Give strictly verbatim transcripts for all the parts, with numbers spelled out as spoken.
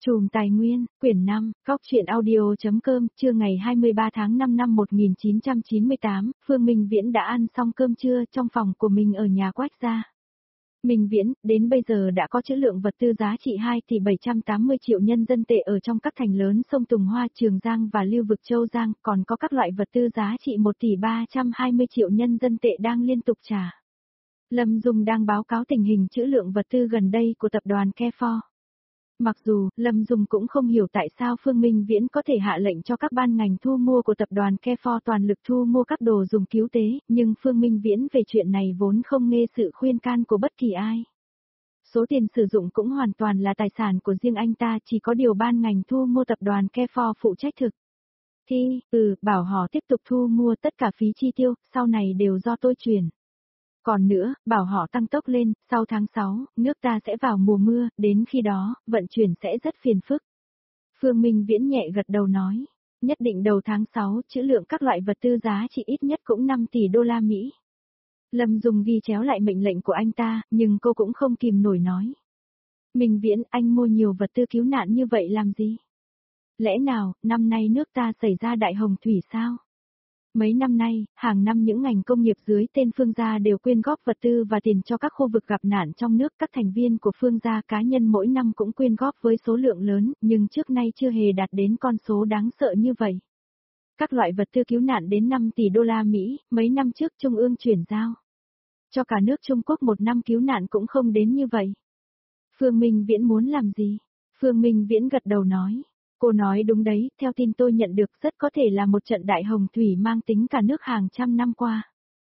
Chùm Tài Nguyên, quyển năm, góc truyện audio.com, trưa ngày hai mươi ba tháng năm năm một nghìn chín trăm chín mươi tám, Phương Minh Viễn đã ăn xong cơm trưa trong phòng của mình ở nhà Quách gia. Minh Viễn, đến bây giờ đã có trữ lượng vật tư giá trị hai tỷ bảy trăm tám mươi triệu nhân dân tệ ở trong các thành lớn sông Tùng Hoa, Trường Giang và lưu vực Châu Giang, còn có các loại vật tư giá trị một tỷ ba trăm hai mươi triệu nhân dân tệ đang liên tục trả. Lâm Dung đang báo cáo tình hình trữ lượng vật tư gần đây của tập đoàn Kefor. Mặc dù, Lâm Dung cũng không hiểu tại sao Phương Minh Viễn có thể hạ lệnh cho các ban ngành thu mua của tập đoàn Kefor toàn lực thu mua các đồ dùng cứu tế, nhưng Phương Minh Viễn về chuyện này vốn không nghe sự khuyên can của bất kỳ ai. Số tiền sử dụng cũng hoàn toàn là tài sản của riêng anh ta, chỉ có điều ban ngành thu mua tập đoàn Kefor phụ trách thực. Thì, ừ, bảo họ tiếp tục thu mua tất cả phí chi tiêu, sau này đều do tôi chuyển. Còn nữa, bảo họ tăng tốc lên, sau tháng sáu, nước ta sẽ vào mùa mưa, đến khi đó, vận chuyển sẽ rất phiền phức. Phương Minh Viễn nhẹ gật đầu nói, nhất định đầu tháng sáu, trữ lượng các loại vật tư giá trị ít nhất cũng năm tỷ đô la Mỹ. Lâm Dung ghi chéo lại mệnh lệnh của anh ta, nhưng cô cũng không kìm nổi nói. Minh Viễn, anh mua nhiều vật tư cứu nạn như vậy làm gì? Lẽ nào, năm nay nước ta xảy ra đại hồng thủy sao? Mấy năm nay, hàng năm những ngành công nghiệp dưới tên Phương gia đều quyên góp vật tư và tiền cho các khu vực gặp nạn trong nước. Các thành viên của Phương gia cá nhân mỗi năm cũng quyên góp với số lượng lớn, nhưng trước nay chưa hề đạt đến con số đáng sợ như vậy. Các loại vật tư cứu nạn đến năm tỷ đô la Mỹ, mấy năm trước Trung ương chuyển giao. Cho cả nước Trung Quốc một năm cứu nạn cũng không đến như vậy. Phương Minh Viễn muốn làm gì? Phương Minh Viễn gật đầu nói. Cô nói đúng đấy, theo tin tôi nhận được rất có thể là một trận đại hồng thủy mang tính cả nước hàng trăm năm qua.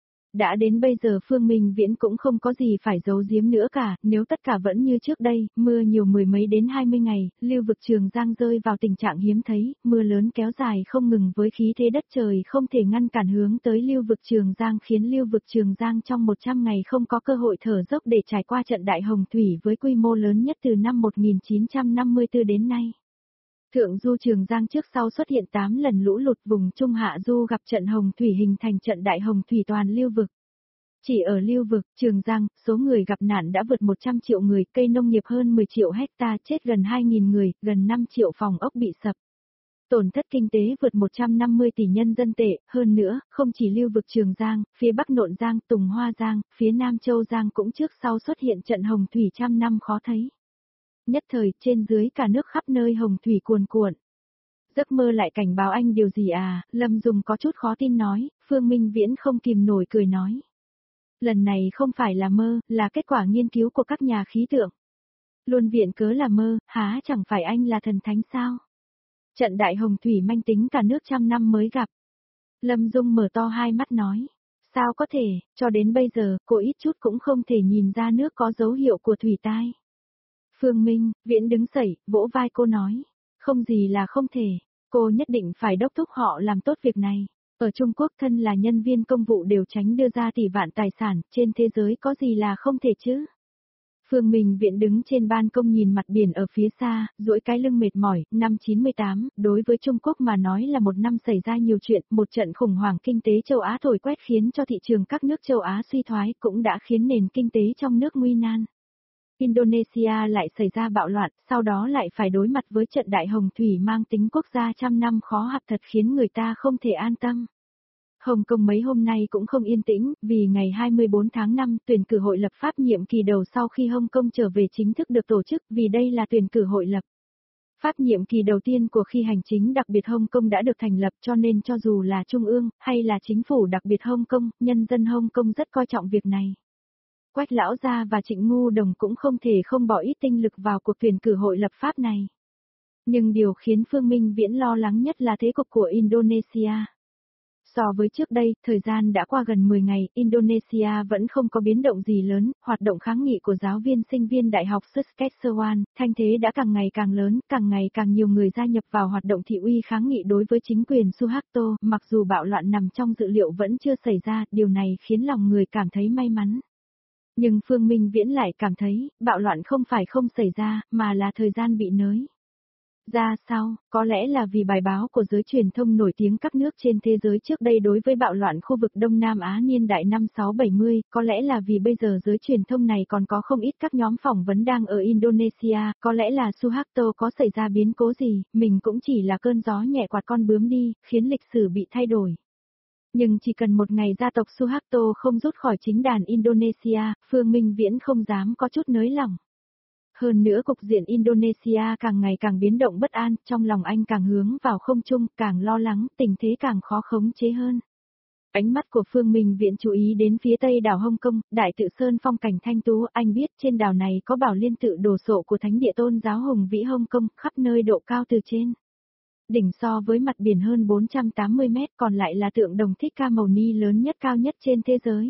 Đã đến bây giờ Phương Minh Viễn cũng không có gì phải giấu giếm nữa cả, nếu tất cả vẫn như trước đây, mưa nhiều mười mấy đến hai mươi ngày, lưu vực Trường Giang rơi vào tình trạng hiếm thấy, mưa lớn kéo dài không ngừng với khí thế đất trời không thể ngăn cản hướng tới lưu vực Trường Giang, khiến lưu vực Trường Giang trong một trăm ngày không có cơ hội thở dốc để trải qua trận đại hồng thủy với quy mô lớn nhất từ năm một nghìn chín trăm năm mươi tư đến nay. Thượng du Trường Giang trước sau xuất hiện tám lần lũ lụt, vùng Trung Hạ du gặp trận hồng thủy hình thành trận đại hồng thủy toàn lưu vực. Chỉ ở lưu vực, Trường Giang, số người gặp nạn đã vượt một trăm triệu người, cây nông nghiệp hơn mười triệu hecta, chết gần hai nghìn người, gần năm triệu phòng ốc bị sập. Tổn thất kinh tế vượt một trăm năm mươi tỷ nhân dân tệ, hơn nữa, không chỉ lưu vực Trường Giang, phía Bắc Nộn Giang, Tùng Hoa Giang, phía Nam Châu Giang cũng trước sau xuất hiện trận hồng thủy trăm năm khó thấy. Nhất thời, trên dưới cả nước khắp nơi hồng thủy cuồn cuộn. Giấc mơ lại cảnh báo anh điều gì à? Lâm Dung có chút khó tin nói, Phương Minh Viễn không kìm nổi cười nói. Lần này không phải là mơ, là kết quả nghiên cứu của các nhà khí tượng. Luôn viện cớ là mơ, há chẳng phải anh là thần thánh sao? Trận đại hồng thủy manh tính cả nước trăm năm mới gặp. Lâm Dung mở to hai mắt nói. Sao có thể, cho đến bây giờ, cô ít chút cũng không thể nhìn ra nước có dấu hiệu của thủy tai. Phương Minh Viễn đứng dậy, vỗ vai cô nói. Không gì là không thể, cô nhất định phải đốc thúc họ làm tốt việc này. Ở Trung Quốc thân là nhân viên công vụ đều tránh đưa ra tỷ vạn tài sản, trên thế giới có gì là không thể chứ? Phương Minh Viễn đứng trên ban công nhìn mặt biển ở phía xa, duỗi cái lưng mệt mỏi. Năm chín mươi tám, đối với Trung Quốc mà nói là một năm xảy ra nhiều chuyện, một trận khủng hoảng kinh tế châu Á thổi quét khiến cho thị trường các nước châu Á suy thoái, cũng đã khiến nền kinh tế trong nước nguy nan. Indonesia lại xảy ra bạo loạn, sau đó lại phải đối mặt với trận đại hồng thủy mang tính quốc gia trăm năm khó hạt, thật khiến người ta không thể an tâm. Hồng Kông mấy hôm nay cũng không yên tĩnh, vì ngày hai mươi bốn tháng năm, tuyển cử hội lập pháp nhiệm kỳ đầu sau khi Hồng Kông trở về chính thức được tổ chức, vì đây là tuyển cử hội lập pháp nhiệm kỳ đầu tiên của khi hành chính đặc biệt Hồng Kông đã được thành lập, cho nên cho dù là Trung ương, hay là chính phủ đặc biệt Hồng Kông, nhân dân Hồng Kông rất coi trọng việc này. Quách Lão Gia và Trịnh Ngu Đồng cũng không thể không bỏ ít tinh lực vào cuộc tuyển cử hội lập pháp này. Nhưng điều khiến Phương Minh Viễn lo lắng nhất là thế cục của Indonesia. So với trước đây, thời gian đã qua gần mười ngày, Indonesia vẫn không có biến động gì lớn, hoạt động kháng nghị của giáo viên sinh viên Đại học Saskatchewan, thanh thế đã càng ngày càng lớn, càng ngày càng nhiều người gia nhập vào hoạt động thị uy kháng nghị đối với chính quyền Suharto, mặc dù bạo loạn nằm trong dự liệu vẫn chưa xảy ra, điều này khiến lòng người cảm thấy may mắn. Nhưng Phương Minh Viễn lại cảm thấy, bạo loạn không phải không xảy ra, mà là thời gian bị nới. Ra sao, có lẽ là vì bài báo của giới truyền thông nổi tiếng các nước trên thế giới trước đây đối với bạo loạn khu vực Đông Nam Á niên đại năm sáu bảy mươi, có lẽ là vì bây giờ giới truyền thông này còn có không ít các nhóm phỏng vấn đang ở Indonesia, có lẽ là Suharto có xảy ra biến cố gì, mình cũng chỉ là cơn gió nhẹ quạt con bướm đi, khiến lịch sử bị thay đổi. Nhưng chỉ cần một ngày gia tộc Suharto không rút khỏi chính đàn Indonesia, Phương Minh Viễn không dám có chút nới lỏng. Hơn nữa cục diện Indonesia càng ngày càng biến động bất an, trong lòng anh càng hướng vào không trung, càng lo lắng, tình thế càng khó khống chế hơn. Ánh mắt của Phương Minh Viễn chú ý đến phía tây đảo Hồng Kông, Đại Tự Sơn phong cảnh thanh tú, anh biết trên đảo này có bảo liên tự đồ sộ của thánh địa tôn giáo hùng vĩ Hồng Kông, khắp nơi độ cao từ trên đỉnh so với mặt biển hơn bốn trăm tám mươi mét, còn lại là tượng đồng Thích Ca Mâu Ni lớn nhất cao nhất trên thế giới.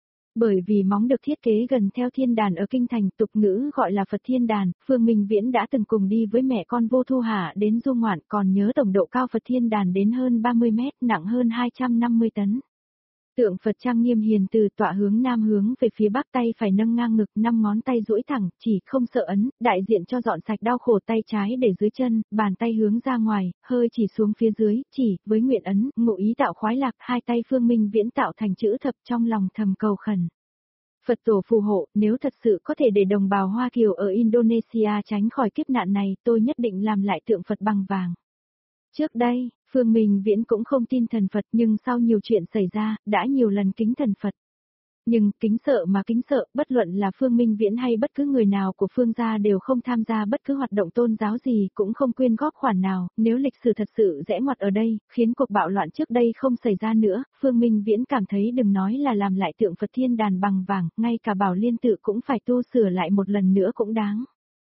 Bởi vì móng được thiết kế gần theo thiên đàn ở kinh thành, tục ngữ gọi là Phật Thiên Đàn, Phương Minh Viễn đã từng cùng đi với mẹ con Vô Thu Hà đến du ngoạn, còn nhớ tổng độ cao Phật Thiên Đàn đến hơn ba mươi mét, nặng hơn hai trăm năm mươi tấn. Tượng Phật trang nghiêm hiền từ tọa hướng nam hướng về phía bắc, tay phải nâng ngang ngực, năm ngón tay duỗi thẳng, chỉ không sợ ấn, đại diện cho dọn sạch đau khổ, tay trái để dưới chân, bàn tay hướng ra ngoài, hơi chỉ xuống phía dưới, chỉ, với nguyện ấn, ngụ ý tạo khoái lạc, hai tay Phương Minh Viễn tạo thành chữ thập trong lòng thầm cầu khẩn. Phật tổ phù hộ, nếu thật sự có thể để đồng bào Hoa Kiều ở Indonesia tránh khỏi kiếp nạn này, tôi nhất định làm lại tượng Phật bằng vàng. Trước đây, Phương Minh Viễn cũng không tin thần Phật, nhưng sau nhiều chuyện xảy ra, đã nhiều lần kính thần Phật. Nhưng, kính sợ mà kính sợ, bất luận là Phương Minh Viễn hay bất cứ người nào của Phương gia đều không tham gia bất cứ hoạt động tôn giáo gì, cũng không quyên góp khoản nào, nếu lịch sử thật sự rẽ ngoặt ở đây, khiến cuộc bạo loạn trước đây không xảy ra nữa, Phương Minh Viễn cảm thấy đừng nói là làm lại tượng Phật Thiên Đàn bằng vàng, ngay cả Bảo Liên Tự cũng phải tu sửa lại một lần nữa cũng đáng.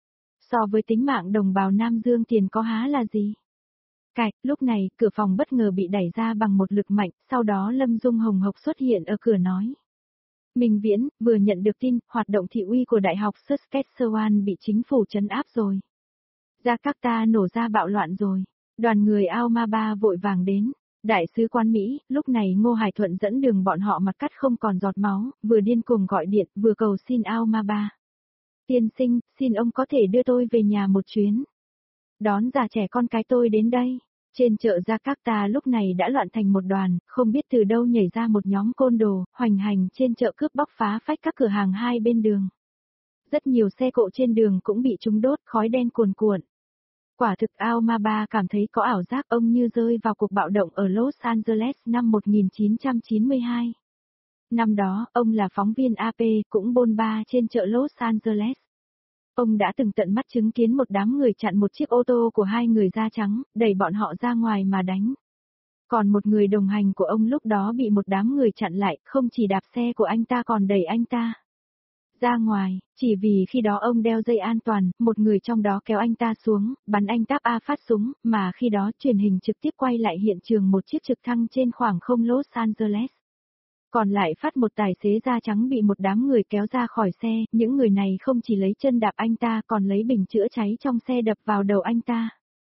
So với tính mạng đồng bào Nam Dương tiền có há là gì? Cạch, lúc này, cửa phòng bất ngờ bị đẩy ra bằng một lực mạnh, sau đó Lâm Dung hồng hộc xuất hiện ở cửa nói. Minh Viễn, vừa nhận được tin, hoạt động thị uy của Đại học Saskatchewan bị chính phủ trấn áp rồi. Jakarta nổ ra bạo loạn rồi. Đoàn người Aomaba vội vàng đến. Đại sứ quán Mỹ, lúc này Ngô Hải Thuận dẫn đường bọn họ mặt cắt không còn giọt máu, vừa điên cuồng gọi điện, vừa cầu xin Aomaba. Tiên sinh, xin ông có thể đưa tôi về nhà một chuyến. Đón già trẻ con cái tôi đến đây. Trên chợ Jakarta lúc này đã loạn thành một đoàn, không biết từ đâu nhảy ra một nhóm côn đồ, hoành hành trên chợ cướp bóc phá phách các cửa hàng hai bên đường. Rất nhiều xe cộ trên đường cũng bị chúng đốt, khói đen cuồn cuộn. Quả thực Aomaba cảm thấy có ảo giác, ông như rơi vào cuộc bạo động ở Los Angeles năm một nghìn chín trăm chín mươi hai. Năm đó, ông là phóng viên a pê, cũng bôn ba trên chợ Los Angeles. Ông đã từng tận mắt chứng kiến một đám người chặn một chiếc ô tô của hai người da trắng, đẩy bọn họ ra ngoài mà đánh. Còn một người đồng hành của ông lúc đó bị một đám người chặn lại, không chỉ đạp xe của anh ta còn đẩy anh ta ra ngoài, chỉ vì khi đó ông đeo dây an toàn, một người trong đó kéo anh ta xuống, bắn anh táp A phát súng, mà khi đó truyền hình trực tiếp quay lại hiện trường một chiếc trực thăng trên khoảng không Los Angeles. Còn lại phát một tài xế da trắng bị một đám người kéo ra khỏi xe, những người này không chỉ lấy chân đạp anh ta còn lấy bình chữa cháy trong xe đập vào đầu anh ta.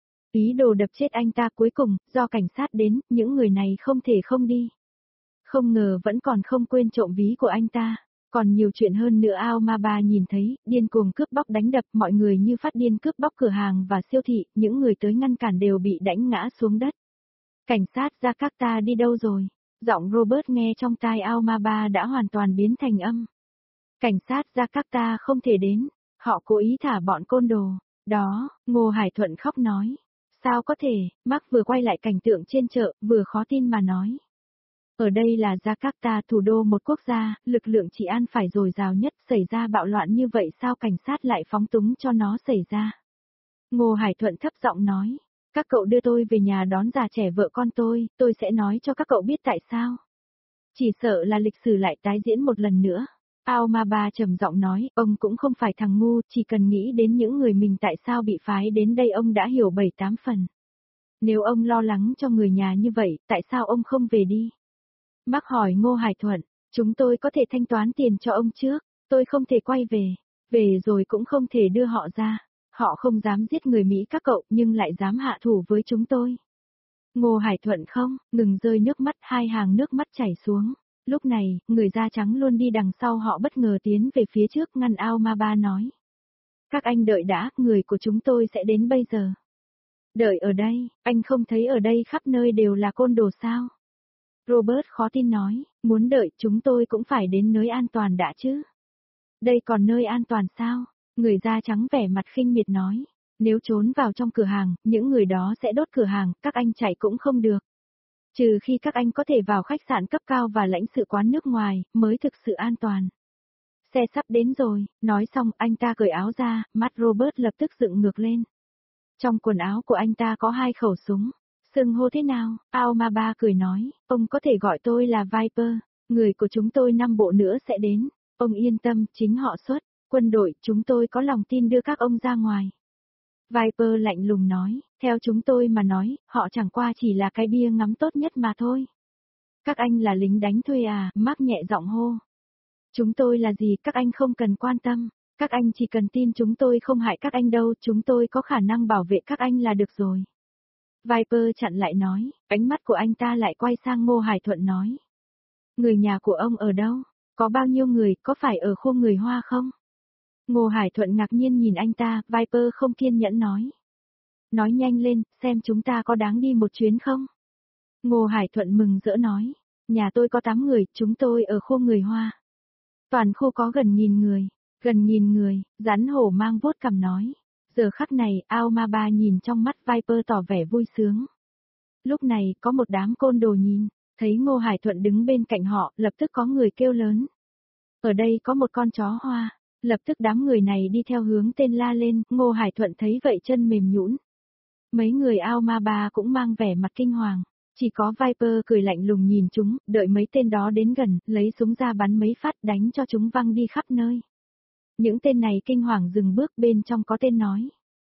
Ý đồ đập chết anh ta, cuối cùng, do cảnh sát đến, những người này không thể không đi. Không ngờ vẫn còn không quên trộm ví của anh ta. Còn nhiều chuyện hơn nữa Aomaba nhìn thấy, điên cuồng cướp bóc đánh đập, mọi người như phát điên cướp bóc cửa hàng và siêu thị, những người tới ngăn cản đều bị đánh ngã xuống đất. Cảnh sát Jakarta đi đâu rồi? Giọng Robert nghe trong tai Aomaba đã hoàn toàn biến thành âm. Cảnh sát Jakarta không thể đến, họ cố ý thả bọn côn đồ. Đó, Ngô Hải Thuận khóc nói. Sao có thể, Mark vừa quay lại cảnh tượng trên chợ, vừa khó tin mà nói. Ở đây là Jakarta, thủ đô một quốc gia, lực lượng trị an phải dồi dào nhất, xảy ra bạo loạn như vậy sao cảnh sát lại phóng túng cho nó xảy ra. Ngô Hải Thuận thấp giọng nói. Các cậu đưa tôi về nhà đón già trẻ vợ con tôi, tôi sẽ nói cho các cậu biết tại sao. Chỉ sợ là lịch sử lại tái diễn một lần nữa. Aomaba trầm giọng nói, ông cũng không phải thằng ngu, chỉ cần nghĩ đến những người mình tại sao bị phái đến đây ông đã hiểu bảy tám phần. Nếu ông lo lắng cho người nhà như vậy, tại sao ông không về đi? Mark hỏi Ngô Hải Thuận, chúng tôi có thể thanh toán tiền cho ông trước, tôi không thể quay về, về rồi cũng không thể đưa họ ra. Họ không dám giết người Mỹ các cậu nhưng lại dám hạ thủ với chúng tôi. Ngô Hải Thuận không, ngừng rơi nước mắt, hai hàng nước mắt chảy xuống. Lúc này, người da trắng luôn đi đằng sau họ bất ngờ tiến về phía trước ngăn Aomaba nói. Các anh đợi đã, người của chúng tôi sẽ đến bây giờ. Đợi ở đây, anh không thấy ở đây khắp nơi đều là côn đồ sao? Robert khó tin nói, muốn đợi chúng tôi cũng phải đến nơi an toàn đã chứ. Đây còn nơi an toàn sao? Người da trắng vẻ mặt khinh miệt nói. Nếu trốn vào trong cửa hàng, những người đó sẽ đốt cửa hàng, các anh chạy cũng không được. Trừ khi các anh có thể vào khách sạn cấp cao và lãnh sự quán nước ngoài, mới thực sự an toàn. Xe sắp đến rồi, nói xong anh ta cởi áo ra, mắt Robert lập tức dựng ngược lên. Trong quần áo của anh ta có hai khẩu súng. Xưng hô thế nào? Aomaba cười nói, ông có thể gọi tôi là Viper, người của chúng tôi năm bộ nữa sẽ đến. Ông yên tâm, chính họ xuất, quân đội, chúng tôi có lòng tin đưa các ông ra ngoài. Viper lạnh lùng nói, theo chúng tôi mà nói, họ chẳng qua chỉ là cái bia ngắm tốt nhất mà thôi. Các anh là lính đánh thuê à, Mark nhẹ giọng hô. Chúng tôi là gì các anh không cần quan tâm, các anh chỉ cần tin chúng tôi không hại các anh đâu, chúng tôi có khả năng bảo vệ các anh là được rồi. Viper chặn lại nói, ánh mắt của anh ta lại quay sang Ngô Hải Thuận nói. Người nhà của ông ở đâu? Có bao nhiêu người, có phải ở khu người Hoa không? Ngô Hải Thuận ngạc nhiên nhìn anh ta, Viper không kiên nhẫn nói. Nói nhanh lên, xem chúng ta có đáng đi một chuyến không? Ngô Hải Thuận mừng rỡ nói, nhà tôi có tám người, chúng tôi ở khu người Hoa. Toàn khu có gần nghìn người, gần nghìn người, rắn hổ mang vuốt cằm nói. Giờ khắc này, Aomaba nhìn trong mắt Viper tỏ vẻ vui sướng. Lúc này, có một đám côn đồ nhìn, thấy Ngô Hải Thuận đứng bên cạnh họ, lập tức có người kêu lớn. Ở đây có một con chó Hoa, lập tức đám người này đi theo hướng tên la lên, Ngô Hải Thuận thấy vậy chân mềm nhũn. Mấy người Aomaba cũng mang vẻ mặt kinh hoàng. Chỉ có Viper cười lạnh lùng nhìn chúng, đợi mấy tên đó đến gần, lấy súng ra bắn mấy phát đánh cho chúng văng đi khắp nơi. Những tên này kinh hoàng dừng bước, bên trong có tên nói.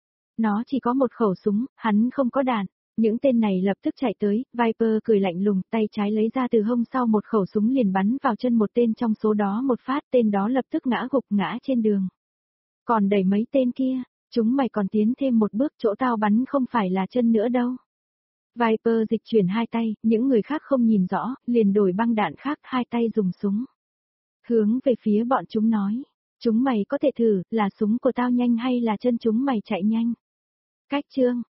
Nó chỉ có một khẩu súng, hắn không có đạn. Những tên này lập tức chạy tới, Viper cười lạnh lùng, tay trái lấy ra từ hông sau một khẩu súng liền bắn vào chân một tên trong số đó một phát, tên đó lập tức ngã gục ngã trên đường. Còn đẩy mấy tên kia, chúng mày còn tiến thêm một bước, chỗ tao bắn không phải là chân nữa đâu. Viper dịch chuyển hai tay, những người khác không nhìn rõ, liền đổi băng đạn khác, hai tay dùng súng. Hướng về phía bọn chúng nói, chúng mày có thể thử, là súng của tao nhanh hay là chân chúng mày chạy nhanh. Cách chương,